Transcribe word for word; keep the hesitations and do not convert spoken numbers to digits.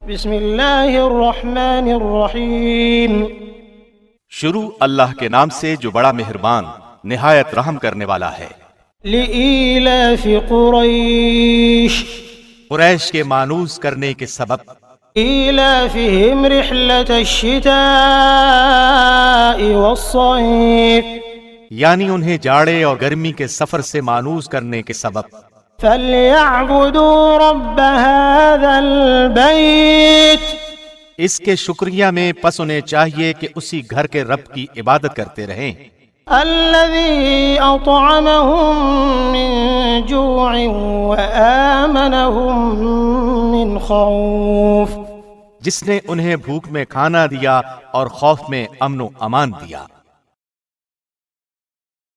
بسم اللہ الرحمن الرحیم۔ شروع اللہ کے نام سے جو بڑا مہربان نہایت رحم کرنے والا ہے۔ لإیلاف قریش، قریش کے مانوس کرنے کے سبب۔ ایلافہم رحلۃ الشتاء والصیف، یعنی انہیں جاڑے اور گرمی کے سفر سے مانوس کرنے کے سبب۔ فَلْيَعْبُدُوا رَبَّ هَذَا الْبَيْتِ، اس کے شکریہ میں پس انہیں چاہیے کہ اسی گھر کے رب کی عبادت کرتے رہیں۔ الَّذِي أَطْعَمَهُم مِّن جُوعٍ وَآمَنَهُم مِّن خَوْفٍ، جس نے انہیں بھوک میں کھانا دیا اور خوف میں امن و امان دیا۔